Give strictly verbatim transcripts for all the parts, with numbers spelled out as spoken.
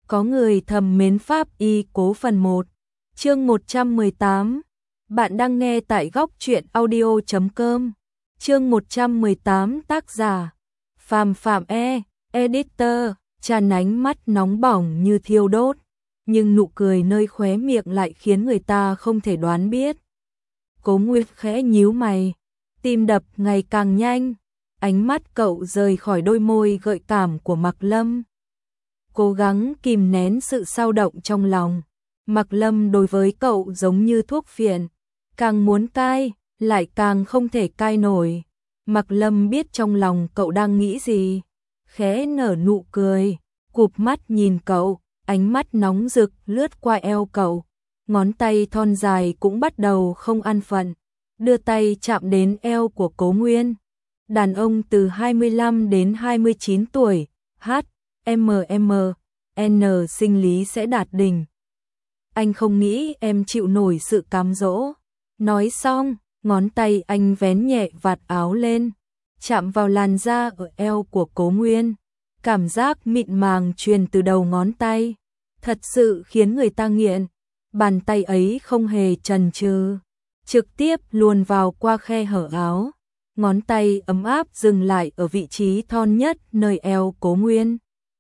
Có người thầm mến pháp y cố phần một. Chương một trăm mười tám. Bạn đang nghe tại góc truyện audio chấm com. Chương một trăm mười tám, tác giả Phàm Phạm E, editor. Tràn ánh mắt nóng bỏng như thiêu đốt, nhưng nụ cười nơi khóe miệng lại khiến người ta không thể đoán biết. Cố Nguyệt khẽ nhíu mày, tim đập ngày càng nhanh, ánh mắt cậu rời khỏi đôi môi gợi cảm của Mạc Lâm. Cố gắng kìm nén sự xao động trong lòng. Mạc Lâm đối với cậu giống như thuốc phiện, càng muốn cai, lại càng không thể cai nổi. Mạc Lâm biết trong lòng cậu đang nghĩ gì, khẽ nở nụ cười, cụp mắt nhìn cậu, ánh mắt nóng rực lướt qua eo cậu. Ngón tay thon dài cũng bắt đầu không an phận, đưa tay chạm đến eo của Cố Nguyên. Đàn ông từ hai mươi lăm đến hai mươi chín tuổi, H, M M, N sinh lý sẽ đạt đỉnh. Anh không nghĩ em chịu nổi sự cám dỗ. Nói xong, ngón tay anh vén nhẹ vạt áo lên, chạm vào làn da ở eo của Cố Nguyên. Cảm giác mịn màng truyền từ đầu ngón tay, thật sự khiến người ta nghiện. Bàn tay ấy không hề chần chừ, trực tiếp luồn vào qua khe hở áo. Ngón tay ấm áp dừng lại ở vị trí thon nhất nơi eo Cố Nguyên,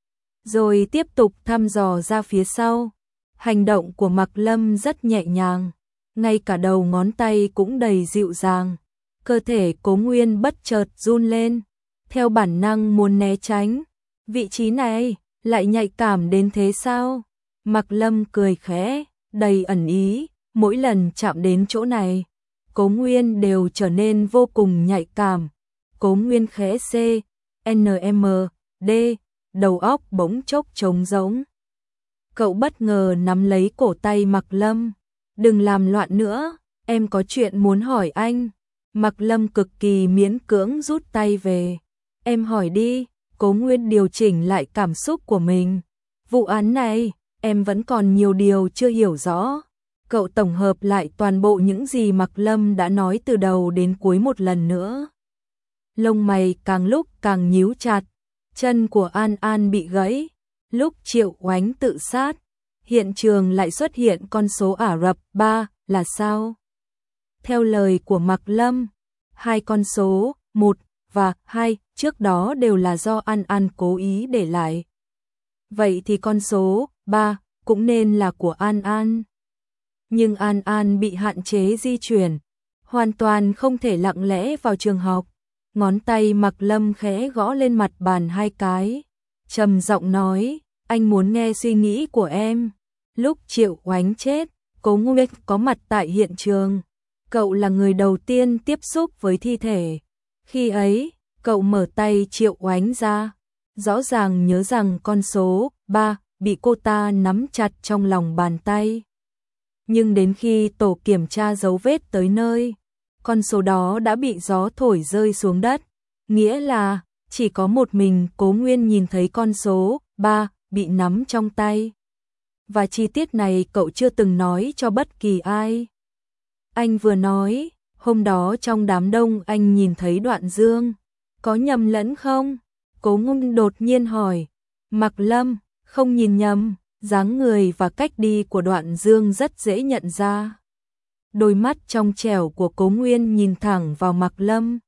rồi tiếp tục thăm dò ra phía sau. Hành động của Mạc Lâm rất nhẹ nhàng, ngay cả đầu ngón tay cũng đầy dịu dàng. Cơ thể Cố Nguyên bất chợt run lên, theo bản năng muốn né tránh. Vị trí này lại nhạy cảm đến thế sao? Mạc Lâm cười khẽ, đầy ẩn ý, mỗi lần chạm đến chỗ này, Cố Nguyên đều trở nên vô cùng nhạy cảm. Cố Nguyên khẽ C, N M, D, đầu óc bỗng chốc trống rỗng. Cậu bất ngờ nắm lấy cổ tay Mạc Lâm. Đừng làm loạn nữa, em có chuyện muốn hỏi anh. Mạc Lâm cực kỳ miễn cưỡng rút tay về. Em hỏi đi. Cố Nguyên điều chỉnh lại cảm xúc của mình. Vụ án này, em vẫn còn nhiều điều chưa hiểu rõ. Cậu tổng hợp lại toàn bộ những gì Mạc Lâm đã nói từ đầu đến cuối một lần nữa. Lông mày càng lúc càng nhíu chặt. Chân của An An bị gãy. Lúc Triệu Oánh tự sát, hiện trường lại xuất hiện con số Ả Rập ba là sao? Theo lời của Mạc Lâm, hai con số một và hai trước đó đều là do An An cố ý để lại. Vậy thì con số ba cũng nên là của An An. Nhưng An An bị hạn chế di chuyển, hoàn toàn không thể lặng lẽ vào trường học. Ngón tay Mạc Lâm khẽ gõ lên mặt bàn hai cái, trầm giọng nói, anh muốn nghe suy nghĩ của em. Lúc Triệu Oánh chết, Cố Nguyên có mặt tại hiện trường. Cậu là người đầu tiên tiếp xúc với thi thể. Khi ấy, cậu mở tay Triệu Oánh ra, rõ ràng nhớ rằng con số ba bị cô ta nắm chặt trong lòng bàn tay. Nhưng đến khi tổ kiểm tra dấu vết tới nơi, con số đó đã bị gió thổi rơi xuống đất. Nghĩa là, chỉ có một mình Cố Nguyên nhìn thấy con số ba bị nắm trong tay. Và chi tiết này cậu chưa từng nói cho bất kỳ ai. Anh vừa nói, hôm đó trong đám đông anh nhìn thấy Đoạn Dương. Có nhầm lẫn không? Cố Nguyên đột nhiên hỏi. Mạc Lâm, không nhìn nhầm, dáng người và cách đi của Đoạn Dương rất dễ nhận ra. Đôi mắt trong trẻo của Cố Nguyên nhìn thẳng vào Mạc Lâm.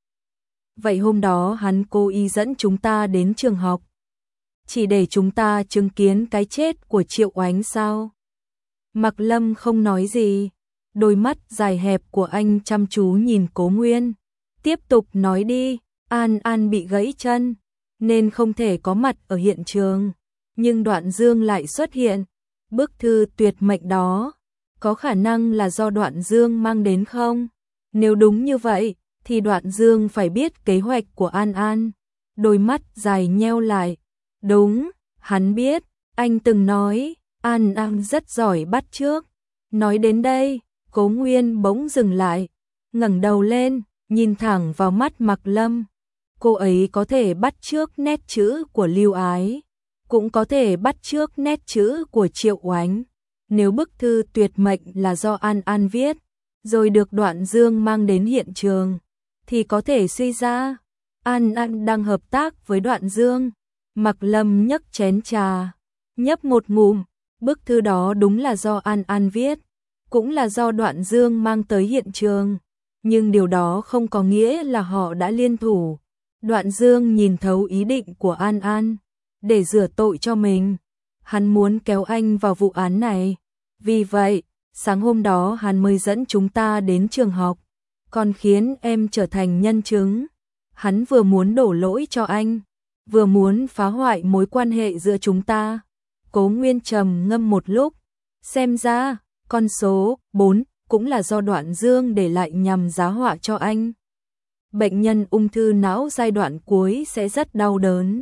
Vậy hôm đó hắn cố ý dẫn chúng ta đến trường học, chỉ để chúng ta chứng kiến cái chết của Triệu Oánh sao? Mạc Lâm không nói gì, đôi mắt dài hẹp của anh chăm chú nhìn Cố Nguyên. Tiếp tục nói đi. An An bị gãy chân, nên không thể có mặt ở hiện trường. Nhưng Đoạn Dương lại xuất hiện. Bức thư tuyệt mệnh đó, có khả năng là do Đoạn Dương mang đến không? Nếu đúng như vậy, thì Đoạn Dương phải biết kế hoạch của An An. Đôi mắt dài nheo lại. Đúng, hắn biết, anh từng nói, An An rất giỏi bắt chước. Nói đến đây, Cố Nguyên bỗng dừng lại, ngẩng đầu lên, nhìn thẳng vào mắt Mạc Lâm. Cô ấy có thể bắt chước nét chữ của Lưu Ái, cũng có thể bắt chước nét chữ của Triệu Oánh. Nếu bức thư tuyệt mệnh là do An An viết, rồi được Đoạn Dương mang đến hiện trường, thì có thể suy ra An An đang hợp tác với Đoạn Dương. Mạc Lâm nhấc chén trà, nhấp một ngụm, bức thư đó đúng là do An An viết, cũng là do Đoạn Dương mang tới hiện trường, nhưng điều đó không có nghĩa là họ đã liên thủ. Đoạn Dương nhìn thấu ý định của An An, để rửa tội cho mình. Hắn muốn kéo anh vào vụ án này. Vì vậy, sáng hôm đó hắn mới dẫn chúng ta đến trường học, còn khiến em trở thành nhân chứng. Hắn vừa muốn đổ lỗi cho anh, vừa muốn phá hoại mối quan hệ giữa chúng ta. Cố Nguyên trầm ngâm một lúc, xem ra, con số bốn cũng là do Đoạn Dương để lại nhằm giá họa cho anh. Bệnh nhân ung thư não giai đoạn cuối sẽ rất đau đớn.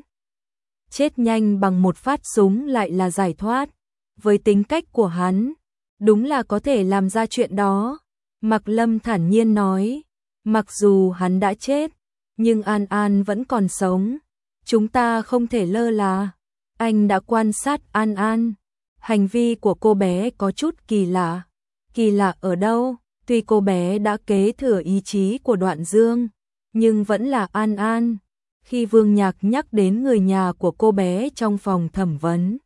Chết nhanh bằng một phát súng lại là giải thoát. Với tính cách của hắn, đúng là có thể làm ra chuyện đó. Mạc Lâm thản nhiên nói, mặc dù hắn đã chết, nhưng An An vẫn còn sống. Chúng ta không thể lơ là. Anh đã quan sát An An. Hành vi của cô bé có chút kỳ lạ. Kỳ lạ ở đâu? Tuy cô bé đã kế thừa ý chí của Đoạn Dương, nhưng vẫn là An An. Khi Vương Nhạc nhắc đến người nhà của cô bé trong phòng thẩm vấn,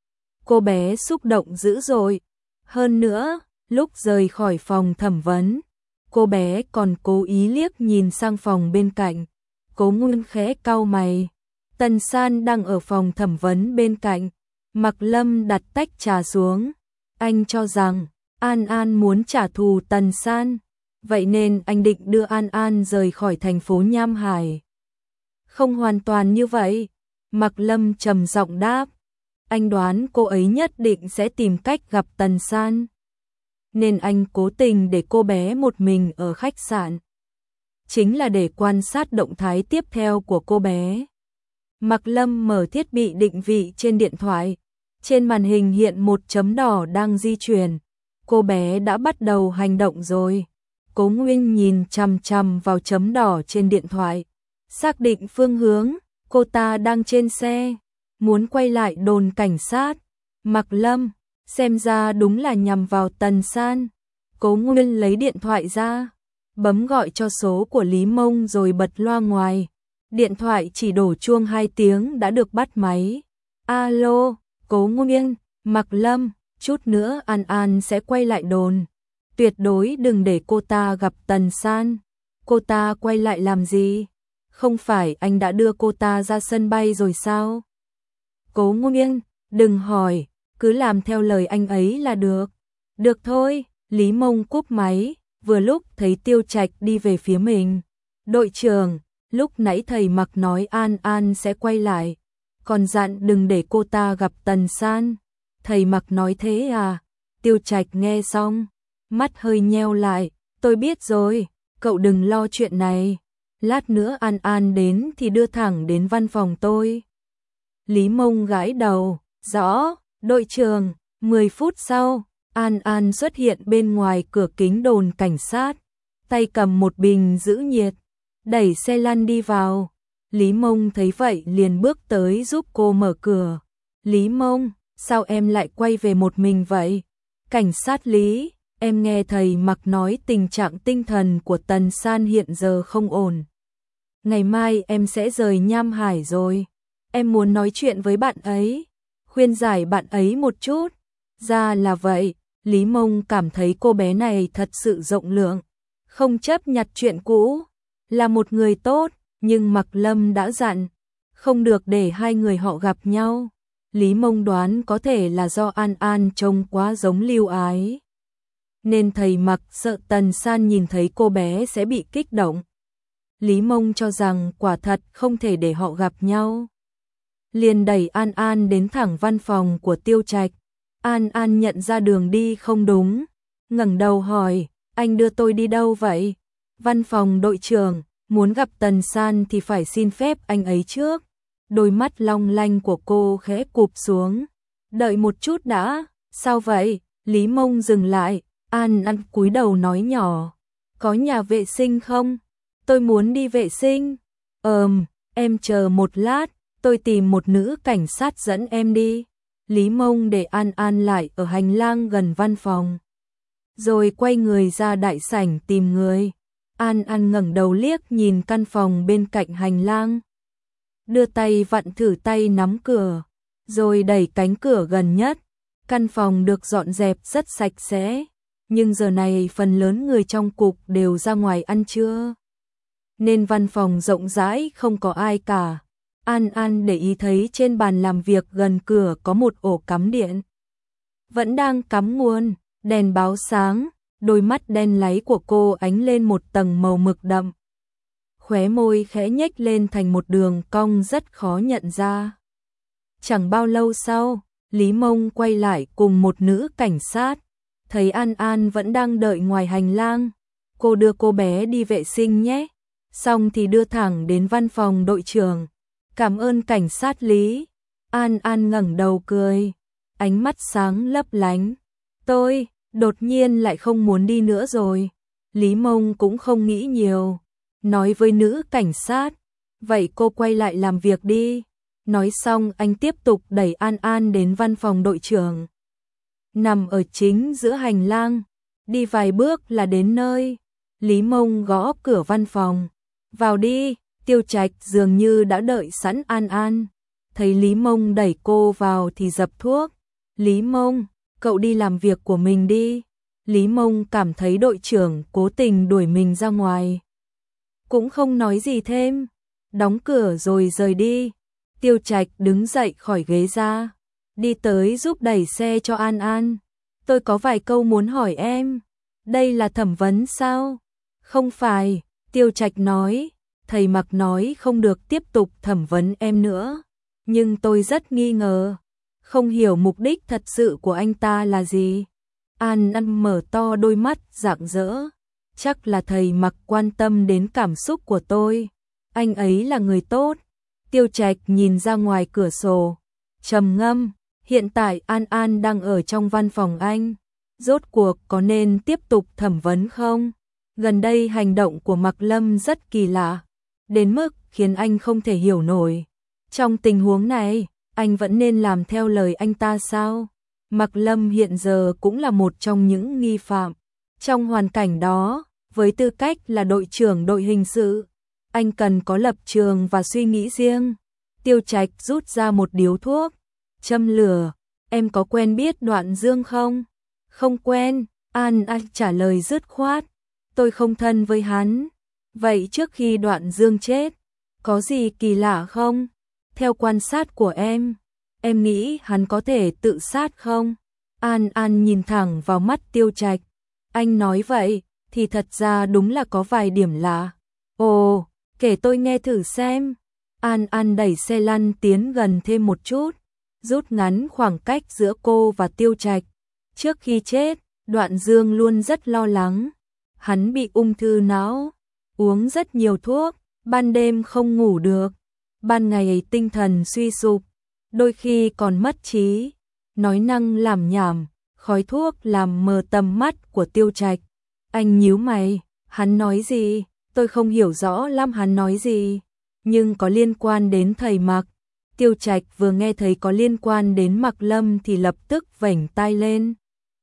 cô bé xúc động dữ dội. Hơn nữa, lúc rời khỏi phòng thẩm vấn, cô bé còn cố ý liếc nhìn sang phòng bên cạnh. Cố Nguyên khẽ cau mày. Tần San đang ở phòng thẩm vấn bên cạnh. Mạc Lâm đặt tách trà xuống. Anh cho rằng An An muốn trả thù Tần San, vậy nên anh định đưa An An rời khỏi thành phố Nham Hải. Không hoàn toàn như vậy, Mạc Lâm trầm giọng đáp. Anh đoán cô ấy nhất định sẽ tìm cách gặp Tần San, nên anh cố tình để cô bé một mình ở khách sạn, chính là để quan sát động thái tiếp theo của cô bé. Mạc Lâm mở thiết bị định vị trên điện thoại, trên màn hình hiện một chấm đỏ đang di chuyển. Cô bé đã bắt đầu hành động rồi. Cố Nguyên nhìn chằm chằm vào chấm đỏ trên điện thoại, xác định phương hướng. Cô ta đang trên xe, muốn quay lại đồn cảnh sát. Mạc Lâm, xem ra đúng là nhằm vào Tần San. Cố Nguyên lấy điện thoại ra, bấm gọi cho số của Lý Mông rồi bật loa ngoài. Điện thoại chỉ đổ chuông hai tiếng đã được bắt máy. Alo, Cố Nguyên, Mạc Lâm, chút nữa An An sẽ quay lại đồn. Tuyệt đối đừng để cô ta gặp Tần San. Cô ta quay lại làm gì? Không phải anh đã đưa cô ta ra sân bay rồi sao? Cố Nguyên, đừng hỏi, cứ làm theo lời anh ấy là được. Được thôi, Lý Mông cúp máy, vừa lúc thấy Tiêu Trạch đi về phía mình. Đội trưởng, lúc nãy thầy Mạc nói An An sẽ quay lại, còn dặn đừng để cô ta gặp Tần San. Thầy Mạc nói thế à? Tiêu Trạch nghe xong, mắt hơi nheo lại. Tôi biết rồi, cậu đừng lo chuyện này. Lát nữa An An đến thì đưa thẳng đến văn phòng tôi. Lý Mông gãi đầu. Rõ, đội trưởng. mười phút sau, An An xuất hiện bên ngoài cửa kính đồn cảnh sát, tay cầm một bình giữ nhiệt, đẩy xe lăn đi vào. Lý Mông thấy vậy liền bước tới giúp cô mở cửa. Lý Mông, sao em lại quay về một mình vậy? Cảnh sát Lý, em nghe thầy Mạc nói tình trạng tinh thần của Tần San hiện giờ không ổn. Ngày mai em sẽ rời Nham Hải rồi. Em muốn nói chuyện với bạn ấy, khuyên giải bạn ấy một chút. Ra là vậy, Lý Mông cảm thấy cô bé này thật sự rộng lượng, không chấp nhặt chuyện cũ, là một người tốt, nhưng Mạc Lâm đã dặn, không được để hai người họ gặp nhau. Lý Mông đoán có thể là do An An trông quá giống Lưu Ái, nên thầy Mạc sợ Tần San nhìn thấy cô bé sẽ bị kích động. Lý Mông cho rằng quả thật không thể để họ gặp nhau, liền đẩy An An đến thẳng văn phòng của Tiêu Trạch. An An nhận ra đường đi không đúng, ngẩng đầu hỏi, anh đưa tôi đi đâu vậy? Văn phòng đội trưởng, muốn gặp Tần San thì phải xin phép anh ấy trước. Đôi mắt long lanh của cô khẽ cụp xuống. Đợi một chút đã, sao vậy? Lý Mông dừng lại, An An cúi đầu nói nhỏ, có nhà vệ sinh không? Tôi muốn đi vệ sinh. Ờm, em chờ một lát, tôi tìm một nữ cảnh sát dẫn em đi. Lý Mông để An An lại ở hành lang gần văn phòng, rồi quay người ra đại sảnh tìm người. An An ngẩng đầu liếc nhìn căn phòng bên cạnh hành lang, đưa tay vặn thử tay nắm cửa. rồi đẩy cánh cửa gần nhất. Căn phòng được dọn dẹp rất sạch sẽ, nhưng giờ này phần lớn người trong cục đều ra ngoài ăn trưa, nên văn phòng rộng rãi không có ai cả. An An để ý thấy trên bàn làm việc gần cửa có một ổ cắm điện, vẫn đang cắm nguồn, đèn báo sáng, đôi mắt đen láy của cô ánh lên một tầng màu mực đậm. Khóe môi khẽ nhếch lên thành một đường cong rất khó nhận ra. Chẳng bao lâu sau, Lý Mông quay lại cùng một nữ cảnh sát, thấy An An vẫn đang đợi ngoài hành lang. Cô đưa cô bé đi vệ sinh nhé, xong thì đưa thẳng đến văn phòng đội trưởng. Cảm ơn cảnh sát Lý. An An ngẩng đầu cười, ánh mắt sáng lấp lánh. Tôi, đột nhiên lại không muốn đi nữa rồi. Lý Mông cũng không nghĩ nhiều, nói với nữ cảnh sát, vậy cô quay lại làm việc đi. Nói xong anh tiếp tục đẩy An An đến văn phòng đội trưởng. Nằm ở chính giữa hành lang, đi vài bước là đến nơi. Lý Mông gõ cửa văn phòng. Vào đi. Tiêu Trạch dường như đã đợi sẵn An An. Thấy Lý Mông đẩy cô vào thì dập thuốc. Lý Mông, cậu đi làm việc của mình đi. Lý Mông cảm thấy đội trưởng cố tình đuổi mình ra ngoài, cũng không nói gì thêm, đóng cửa rồi rời đi. Tiêu Trạch đứng dậy khỏi ghế ra, đi tới giúp đẩy xe cho An An. Tôi có vài câu muốn hỏi em. Đây là thẩm vấn sao? Không phải, Tiêu Trạch nói. Thầy Mặc nói không được tiếp tục thẩm vấn em nữa, nhưng tôi rất nghi ngờ, không hiểu mục đích thật sự của anh ta là gì. An An mở to đôi mắt rạng rỡ. Chắc là thầy Mặc quan tâm đến cảm xúc của tôi. Anh ấy là người tốt. Tiêu Trạch nhìn ra ngoài cửa sổ, trầm ngâm. Hiện tại An An đang ở trong văn phòng anh. Rốt cuộc có nên tiếp tục thẩm vấn không? Gần đây hành động của Mặc Lâm rất kỳ lạ, đến mức khiến anh không thể hiểu nổi. Trong tình huống này, anh vẫn nên làm theo lời anh ta sao? Mặc Lâm hiện giờ cũng là một trong những nghi phạm. Trong hoàn cảnh đó, với tư cách là đội trưởng đội hình sự, anh cần có lập trường và suy nghĩ riêng. Tiêu Trạch rút ra một điếu thuốc, châm lửa. Em có quen biết Đoạn Dương không? Không quen, An An trả lời dứt khoát. Tôi không thân với hắn. Vậy trước khi Đoạn Dương chết, có gì kỳ lạ không? Theo quan sát của em, em nghĩ hắn có thể tự sát không? An An nhìn thẳng vào mắt Tiêu Trạch. Anh nói vậy, thì thật ra đúng là có vài điểm lạ. Ồ, kể tôi nghe thử xem. An An đẩy xe lăn tiến gần thêm một chút, rút ngắn khoảng cách giữa cô và Tiêu Trạch. Trước khi chết, Đoạn Dương luôn rất lo lắng. Hắn bị ung thư não, uống rất nhiều thuốc, ban đêm không ngủ được, ban ngày tinh thần suy sụp, đôi khi còn mất trí, nói năng làm nhảm, khói thuốc làm mờ tầm mắt của Tiêu Trạch. Anh nhíu mày, hắn nói gì? Tôi không hiểu rõ lắm hắn nói gì, nhưng có liên quan đến thầy Mặc. Tiêu Trạch vừa nghe thấy có liên quan đến Mặc Lâm thì lập tức vểnh tai lên.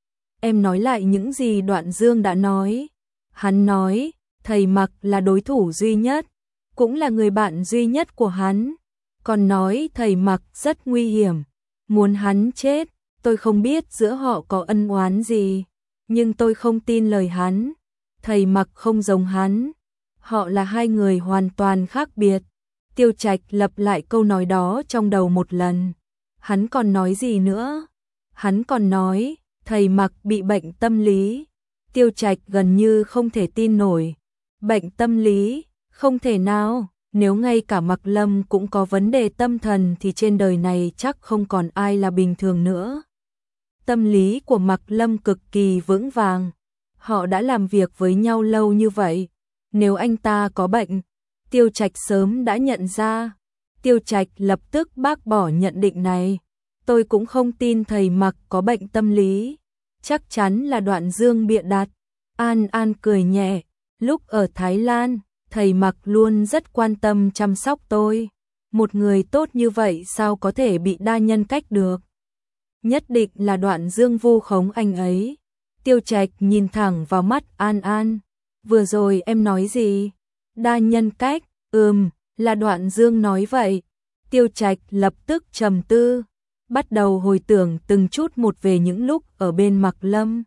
Em nói lại những gì Đoạn Dương đã nói. Hắn nói, thầy Mặc là đối thủ duy nhất, cũng là người bạn duy nhất của hắn. Còn nói thầy Mặc rất nguy hiểm, muốn hắn chết. Tôi không biết giữa họ có ân oán gì, nhưng tôi không tin lời hắn. Thầy Mặc không giống hắn, họ là hai người hoàn toàn khác biệt. Tiêu Trạch lặp lại câu nói đó trong đầu một lần. Hắn còn nói gì nữa? Hắn còn nói, thầy Mặc bị bệnh tâm lý. Tiêu Trạch gần như không thể tin nổi. Bệnh tâm lý? Không thể nào, nếu ngay cả Mặc Lâm cũng có vấn đề tâm thần thì trên đời này chắc không còn ai là bình thường nữa. Tâm lý của Mặc Lâm cực kỳ vững vàng. Họ đã làm việc với nhau lâu như vậy. Nếu anh ta có bệnh, Tiêu Trạch sớm đã nhận ra. Tiêu Trạch lập tức bác bỏ nhận định này. Tôi cũng không tin thầy Mặc có bệnh tâm lý. Chắc chắn là Đoạn Dương bịa đặt. An An cười nhẹ. Lúc ở Thái Lan, thầy Mặc luôn rất quan tâm chăm sóc tôi. Một người tốt như vậy sao có thể bị đa nhân cách được? Nhất định là Đoạn Dương vu khống anh ấy. Tiêu Trạch nhìn thẳng vào mắt An An. Vừa rồi em nói gì? Đa nhân cách? Ừm, là Đoạn Dương nói vậy. Tiêu Trạch lập tức trầm tư. bắt đầu hồi tưởng từng chút một về những lúc ở bên Mạc Lâm.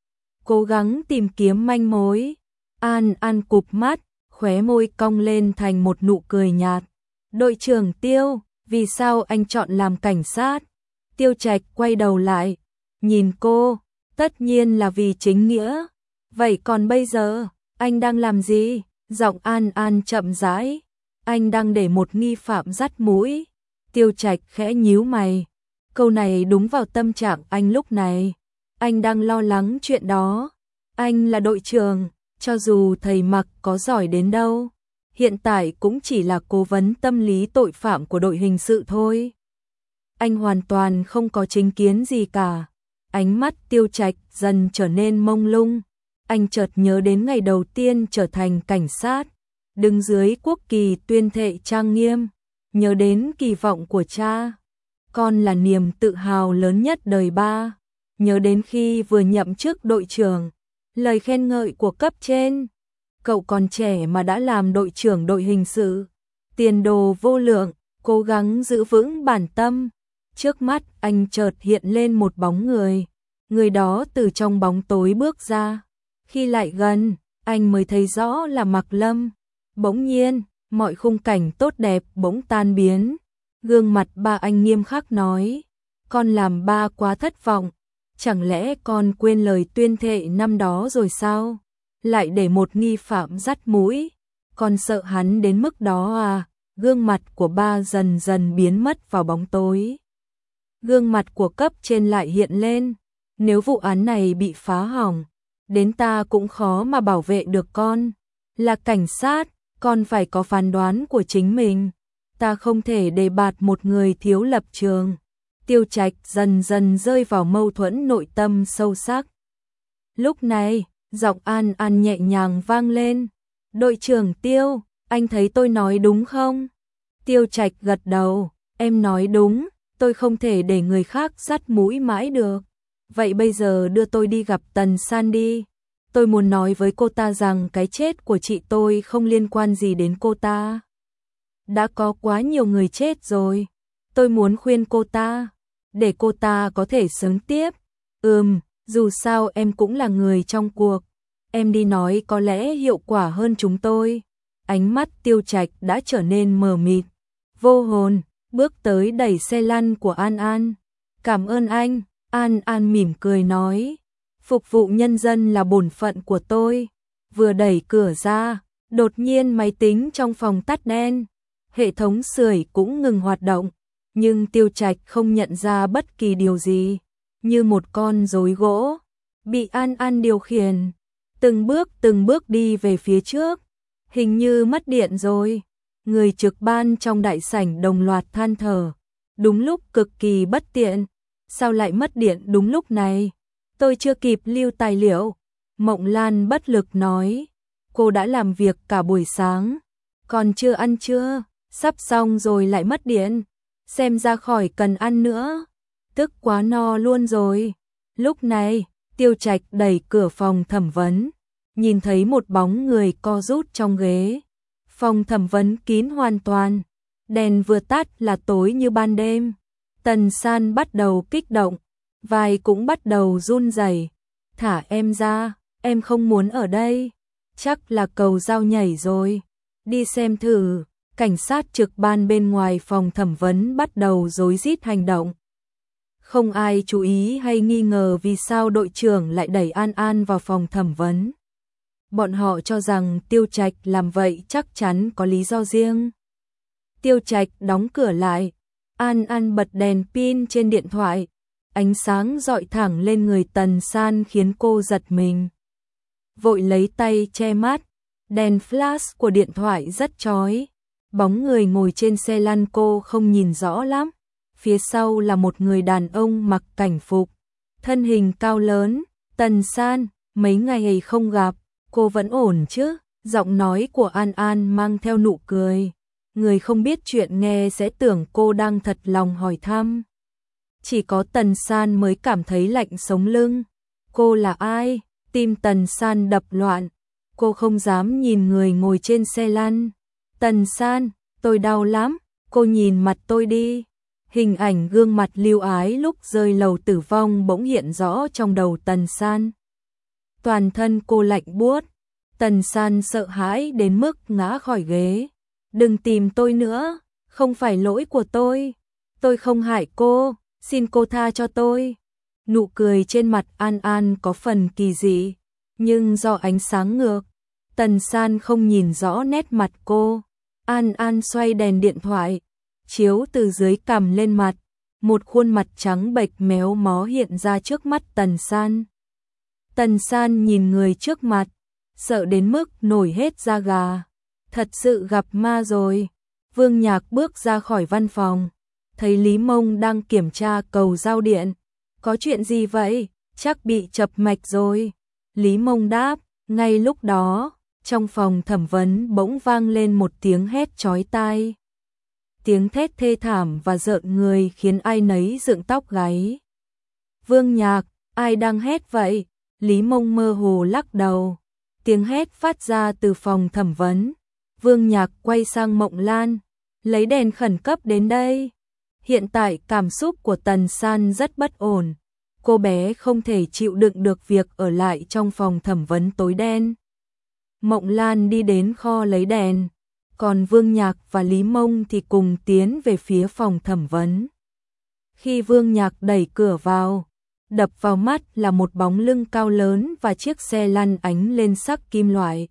Cố gắng tìm kiếm manh mối. An An cụp mắt, khóe môi cong lên thành một nụ cười nhạt. Đội trưởng Tiêu, vì sao anh chọn làm cảnh sát? Tiêu Trạch quay đầu lại, nhìn cô, tất nhiên là vì chính nghĩa. Vậy còn bây giờ, anh đang làm gì? Giọng An An chậm rãi. Anh đang để một nghi phạm dắt mũi. Tiêu Trạch khẽ nhíu mày. Câu này đúng vào tâm trạng anh lúc này. Anh đang lo lắng chuyện đó. Anh là đội trưởng, cho dù thầy Mặc có giỏi đến đâu, hiện tại cũng chỉ là cố vấn tâm lý tội phạm của đội hình sự thôi. Anh hoàn toàn không có chính kiến gì cả. Ánh mắt Tiêu Trạch dần trở nên mông lung. Anh chợt nhớ đến ngày đầu tiên trở thành cảnh sát, đứng dưới quốc kỳ tuyên thệ trang nghiêm, nhớ đến kỳ vọng của cha. Con là niềm tự hào lớn nhất đời ba. Nhớ đến khi vừa nhậm chức đội trưởng, lời khen ngợi của cấp trên. Cậu còn trẻ mà đã làm đội trưởng đội hình sự. Tiền đồ vô lượng, cố gắng giữ vững bản tâm. Trước mắt anh chợt hiện lên một bóng người. Người đó từ trong bóng tối bước ra. Khi lại gần, anh mới thấy rõ là Mạc Lâm. Bỗng nhiên, mọi khung cảnh tốt đẹp bỗng tan biến. Gương mặt ba anh nghiêm khắc nói, con làm ba quá thất vọng. Chẳng lẽ con quên lời tuyên thệ năm đó rồi sao? Lại để một nghi phạm dắt mũi. Con sợ hắn đến mức đó à? Gương mặt của ba dần dần biến mất vào bóng tối. Gương mặt của cấp trên lại hiện lên. Nếu vụ án này bị phá hỏng, đến ta cũng khó mà bảo vệ được con. Là cảnh sát, con phải có phán đoán của chính mình. Ta không thể đề bạt một người thiếu lập trường. Tiêu Trạch dần dần rơi vào mâu thuẫn nội tâm sâu sắc. Lúc này, giọng An An nhẹ nhàng vang lên. Đội trưởng Tiêu, anh thấy tôi nói đúng không? Tiêu Trạch gật đầu, em nói đúng, tôi không thể để người khác dắt mũi mãi được. Vậy bây giờ đưa tôi đi gặp Tần San đi. Tôi muốn nói với cô ta rằng cái chết của chị tôi không liên quan gì đến cô ta. Đã có quá nhiều người chết rồi. Tôi muốn khuyên cô ta, để cô ta có thể sống tiếp. Ừm, dù sao em cũng là người trong cuộc. Em đi nói có lẽ hiệu quả hơn chúng tôi. Ánh mắt Tiêu Trạch đã trở nên mờ mịt, vô hồn, bước tới đẩy xe lăn của An An. Cảm ơn anh, An An mỉm cười nói. Phục vụ nhân dân là bổn phận của tôi. Vừa đẩy cửa ra, đột nhiên máy tính trong phòng tắt đen. Hệ thống sưởi cũng ngừng hoạt động. Nhưng Tiêu Trạch không nhận ra bất kỳ điều gì. Như một con rối gỗ, bị An An điều khiển. Từng bước từng bước đi về phía trước. Hình như mất điện rồi. Người trực ban trong đại sảnh đồng loạt than thở. Đúng lúc cực kỳ bất tiện. Sao lại mất điện đúng lúc này? Tôi chưa kịp lưu tài liệu. Mộng Lan bất lực nói. Cô đã làm việc cả buổi sáng. Còn chưa ăn chưa? Sắp xong rồi lại mất điện. Xem ra khỏi cần ăn nữa. Tức quá no luôn rồi. Lúc này, Tiêu Trạch đẩy cửa phòng thẩm vấn. Nhìn thấy một bóng người co rút trong ghế. Phòng thẩm vấn kín hoàn toàn. Đèn vừa tắt là tối như ban đêm. Tần San bắt đầu kích động. Vai cũng bắt đầu run rẩy. Thả em ra, em không muốn ở đây. Chắc là cầu dao nhảy rồi. Đi xem thử. Cảnh sát trực ban bên ngoài phòng thẩm vấn bắt đầu rối rít hành động. Không ai chú ý hay nghi ngờ vì sao đội trưởng lại đẩy An An vào phòng thẩm vấn. Bọn họ cho rằng Tiêu Trạch làm vậy chắc chắn có lý do riêng. Tiêu Trạch đóng cửa lại. An An bật đèn pin trên điện thoại. Ánh sáng dọi thẳng lên người Tần San khiến cô giật mình. Vội lấy tay che mắt. Đèn flash của điện thoại rất chói. Bóng người ngồi trên xe lăn cô không nhìn rõ lắm. Phía sau là một người đàn ông mặc cảnh phục. Thân hình cao lớn. Tần San, mấy ngày không gặp, cô vẫn ổn chứ? Giọng nói của An An mang theo nụ cười. Người không biết chuyện nghe sẽ tưởng cô đang thật lòng hỏi thăm. Chỉ có Tần San mới cảm thấy lạnh sống lưng. Cô là ai? Tim Tần San đập loạn. Cô không dám nhìn người ngồi trên xe lăn. Tần San, tôi đau lắm. Cô nhìn mặt tôi đi. Hình ảnh gương mặt Lưu Ái lúc rơi lầu tử vong bỗng hiện rõ trong đầu Tần San. Toàn thân cô lạnh buốt, Tần San sợ hãi đến mức ngã khỏi ghế. Đừng tìm tôi nữa, không phải lỗi của tôi. Tôi không hại cô, xin cô tha cho tôi. Nụ cười trên mặt An An có phần kỳ dị, nhưng do ánh sáng ngược, Tần San không nhìn rõ nét mặt cô. An An xoay đèn điện thoại, chiếu từ dưới cằm lên mặt, một khuôn mặt trắng bệch méo mó hiện ra trước mắt Tần San. Tần San nhìn người trước mặt, sợ đến mức nổi hết da gà. Thật sự gặp ma rồi. Vương Nhạc bước ra khỏi văn phòng, thấy Lý Mông đang kiểm tra cầu giao điện. Có chuyện gì vậy? Chắc bị chập mạch rồi. Lý Mông đáp. Ngay lúc đó, trong phòng thẩm vấn bỗng vang lên một tiếng hét chói tai. Tiếng thét thê thảm và rợn người khiến ai nấy dựng tóc gáy. Vương Nhạc, ai đang hét vậy? Lý Mông mơ hồ lắc đầu. Tiếng hét phát ra từ phòng thẩm vấn. Vương Nhạc quay sang Mộng Lan, lấy đèn khẩn cấp đến đây. Hiện tại cảm xúc của Tần San rất bất ổn. Cô bé không thể chịu đựng được việc ở lại trong phòng thẩm vấn tối đen. Mộng Lan đi đến kho lấy đèn, còn Vương Nhạc và Lý Mông thì cùng tiến về phía phòng thẩm vấn. Khi Vương Nhạc đẩy cửa vào, đập vào mắt là một bóng lưng cao lớn và chiếc xe lăn ánh lên sắc kim loại.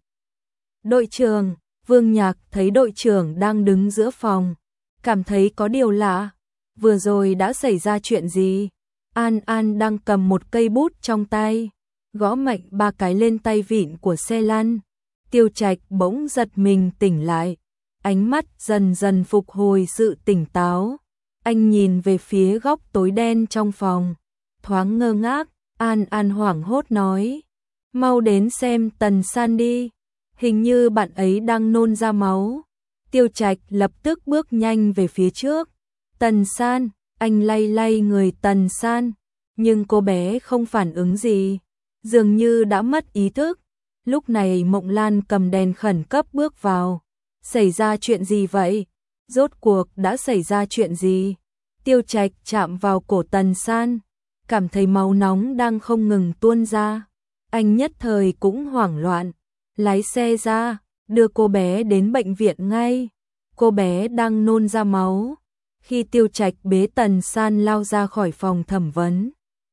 Đội trưởng, Vương Nhạc thấy đội trưởng đang đứng giữa phòng, cảm thấy có điều lạ. Vừa rồi đã xảy ra chuyện gì? An An đang cầm một cây bút trong tay, gõ mạnh ba cái lên tay vịn của xe lăn. Tiêu Trạch bỗng giật mình tỉnh lại, ánh mắt dần dần phục hồi sự tỉnh táo. Anh nhìn về phía góc tối đen trong phòng, thoáng ngơ ngác. An An hoảng hốt nói, mau đến xem Tần San đi, hình như bạn ấy đang nôn ra máu. Tiêu Trạch lập tức bước nhanh về phía trước. Tần San, anh lay lay người Tần San, nhưng cô bé không phản ứng gì, dường như đã mất ý thức. Lúc này Mộng Lan cầm đèn khẩn cấp bước vào. Xảy ra chuyện gì vậy? Rốt cuộc đã xảy ra chuyện gì? Tiêu Trạch chạm vào cổ Tần San, cảm thấy máu nóng đang không ngừng tuôn ra. Anh nhất thời cũng hoảng loạn, lái xe ra, đưa cô bé đến bệnh viện ngay. Cô bé đang nôn ra máu. Khi Tiêu Trạch bế Tần San lao ra khỏi phòng thẩm vấn,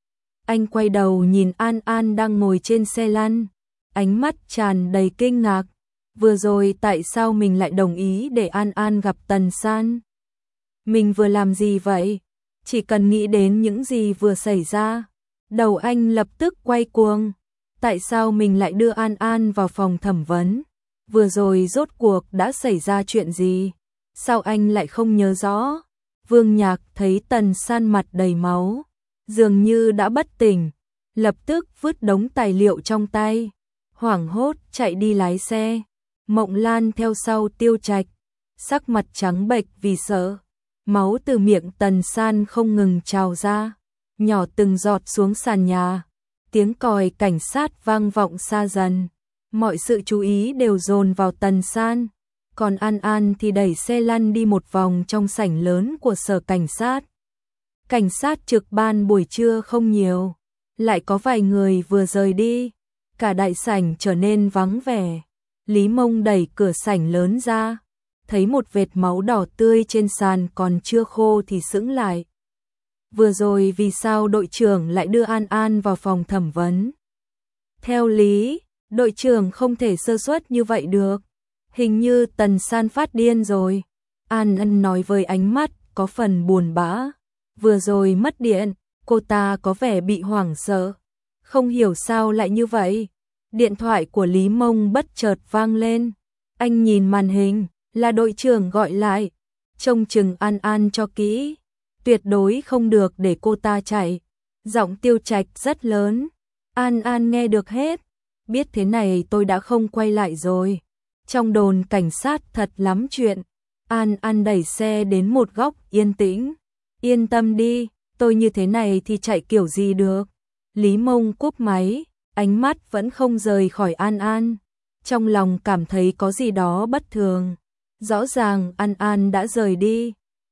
anh quay đầu nhìn An An đang ngồi trên xe lăn, ánh mắt tràn đầy kinh ngạc. Vừa rồi tại sao mình lại đồng ý để An An gặp Tần San? Mình vừa làm gì vậy? Chỉ cần nghĩ đến những gì vừa xảy ra, đầu anh lập tức quay cuồng. Tại sao mình lại đưa An An vào phòng thẩm vấn? Vừa rồi rốt cuộc đã xảy ra chuyện gì? Sao anh lại không nhớ rõ? Vương Nhạc thấy Tần San mặt đầy máu, dường như đã bất tỉnh, lập tức vứt đống tài liệu trong tay, hoảng hốt chạy đi lái xe. Mộng Lan theo sau Tiêu Trạch, sắc mặt trắng bệch vì sợ. Máu từ miệng Tần San không ngừng trào ra, nhỏ từng giọt xuống sàn nhà. Tiếng còi cảnh sát vang vọng xa dần. Mọi sự chú ý đều dồn vào Tần San. Còn An An thì đẩy xe lăn đi một vòng trong sảnh lớn của sở cảnh sát. Cảnh sát trực ban buổi trưa không nhiều, lại có vài người vừa rời đi. Cả đại sảnh trở nên vắng vẻ. Lý Mông đẩy cửa sảnh lớn ra, thấy một vệt máu đỏ tươi trên sàn còn chưa khô thì sững lại. Vừa rồi vì sao đội trưởng lại đưa An An vào phòng thẩm vấn? Theo lý, đội trưởng không thể sơ suất như vậy được. Hình như Tần San phát điên rồi. An An nói với ánh mắt có phần buồn bã. Vừa rồi mất điện, cô ta có vẻ bị hoảng sợ. Không hiểu sao lại như vậy. Điện thoại của Lý Mông bất chợt vang lên. Anh nhìn màn hình, là đội trưởng gọi lại. Trông chừng An An cho kỹ, tuyệt đối không được để cô ta chạy. Giọng Tiêu Trạch rất lớn. An An nghe được hết. Biết thế này tôi đã không quay lại rồi. Trong đồn cảnh sát thật lắm chuyện. An An đẩy xe đến một góc yên tĩnh. Yên tâm đi, tôi như thế này thì chạy kiểu gì được. Lý Mông cúp máy, ánh mắt vẫn không rời khỏi An An. Trong lòng cảm thấy có gì đó bất thường. Rõ ràng An An đã rời đi,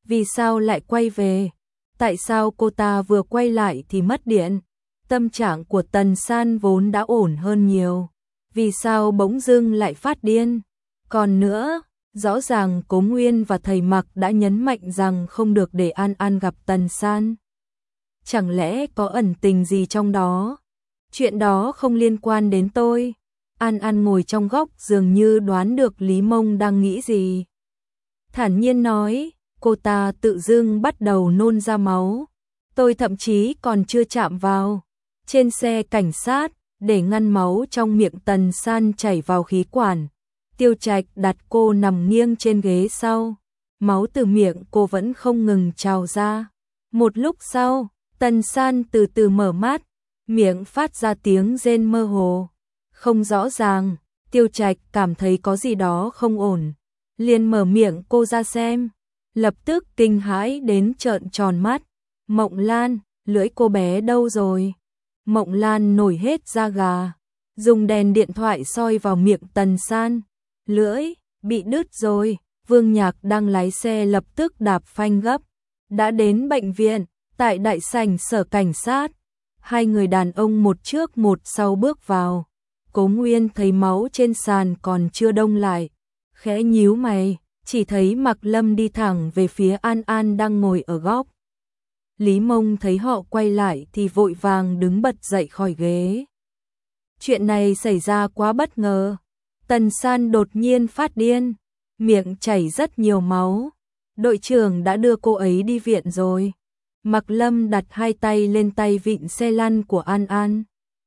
Vì sao lại quay về? Tại sao cô ta vừa quay lại thì mất điện? Tâm trạng của Tần San vốn đã ổn hơn nhiều. Vì sao bỗng dưng lại phát điên? Còn nữa, rõ ràng Cố Nguyên và thầy Mặc đã nhấn mạnh rằng không được để An An gặp Tần San. Chẳng lẽ có ẩn tình gì trong đó? Chuyện đó không liên quan đến tôi. An An ngồi trong góc dường như đoán được Lý Mông đang nghĩ gì. Thản nhiên nói, cô ta tự dưng bắt đầu nôn ra máu. Tôi thậm chí còn chưa chạm vào. Trên xe cảnh sát, để ngăn máu trong miệng Tần San chảy vào khí quản. Tiêu Trạch đặt cô nằm nghiêng trên ghế sau. Máu từ miệng cô vẫn không ngừng trào ra. Một lúc sau, Tần San từ từ mở mắt, miệng phát ra tiếng rên mơ hồ. Không rõ ràng, Tiêu Trạch cảm thấy có gì đó không ổn. Liền mở miệng cô ra xem. Lập tức kinh hãi đến trợn tròn mắt. Mộng Lan, lưỡi cô bé đâu rồi? Mộng Lan nổi hết da gà. Dùng đèn điện thoại soi vào miệng Tần San. Lưỡi, bị đứt rồi. Vương Nhạc đang lái xe lập tức đạp phanh gấp. Đã đến bệnh viện, tại đại sảnh sở cảnh sát. Hai người đàn ông một trước một sau bước vào. Cố Nguyên thấy máu trên sàn còn chưa đông lại. Khẽ nhíu mày, chỉ thấy Mạc Lâm đi thẳng về phía An An đang ngồi ở góc. Lý Mông thấy họ quay lại thì vội vàng đứng bật dậy khỏi ghế. Chuyện này xảy ra quá bất ngờ. Tần San đột nhiên phát điên, miệng chảy rất nhiều máu. Đội trưởng đã đưa cô ấy đi viện rồi. Mạc Lâm đặt hai tay lên tay vịn xe lăn của An An.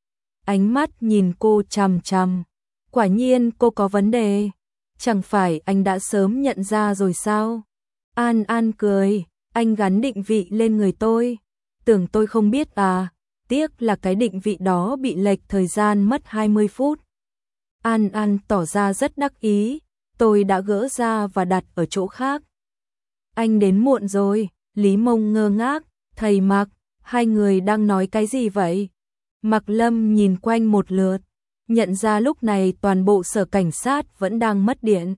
Ánh mắt nhìn cô chằm chằm. Quả nhiên cô có vấn đề. Chẳng phải anh đã sớm nhận ra rồi sao? An An cười, anh gắn định vị lên người tôi. Tưởng tôi không biết à, tiếc là cái định vị đó bị lệch thời gian mất hai mươi phút. An An tỏ ra rất đắc ý, tôi đã gỡ ra và đặt ở chỗ khác. Anh đến muộn rồi, Lý Mông ngơ ngác, thầy Mạc, hai người đang nói cái gì vậy? Mạc Lâm nhìn quanh một lượt, nhận ra lúc này toàn bộ sở cảnh sát vẫn đang mất điện.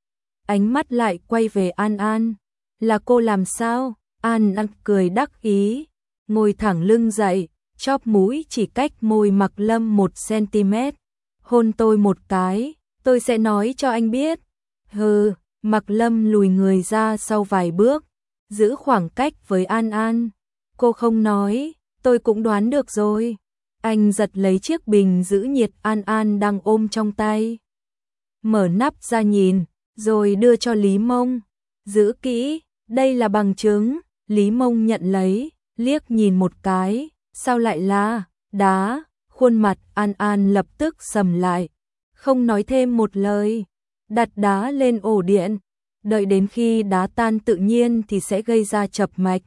Ánh mắt lại quay về An An, là cô làm sao? An An cười đắc ý, ngồi thẳng lưng dậy, chóp mũi chỉ cách môi Mạc Lâm một xăng-ti-mét. Hôn tôi một cái, tôi sẽ nói cho anh biết. Hừ, Mạc Lâm lùi người ra sau vài bước, giữ khoảng cách với An An. Cô không nói, tôi cũng đoán được rồi. Anh giật lấy chiếc bình giữ nhiệt An An đang ôm trong tay. Mở nắp ra nhìn, rồi đưa cho Lý Mông. Giữ kỹ, đây là bằng chứng. Lý Mông nhận lấy, liếc nhìn một cái. Sao lại là đá? Khuôn mặt An An lập tức sầm lại. Không nói thêm một lời. Đặt đá lên ổ điện. Đợi đến khi đá tan tự nhiên thì sẽ gây ra chập mạch.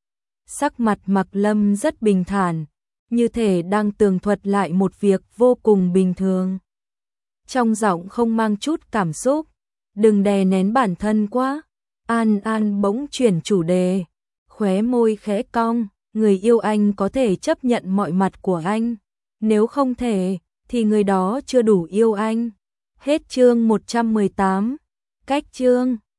Sắc mặt Mạc Lâm rất bình thản, như thể đang tường thuật lại một việc vô cùng bình thường. Trong giọng không mang chút cảm xúc. Đừng đè nén bản thân quá. An An bỗng chuyển chủ đề. Khóe môi khẽ cong. Người yêu anh có thể chấp nhận mọi mặt của anh. Nếu không thể, thì người đó chưa đủ yêu anh. Hết chương một trăm mười tám. Cách chương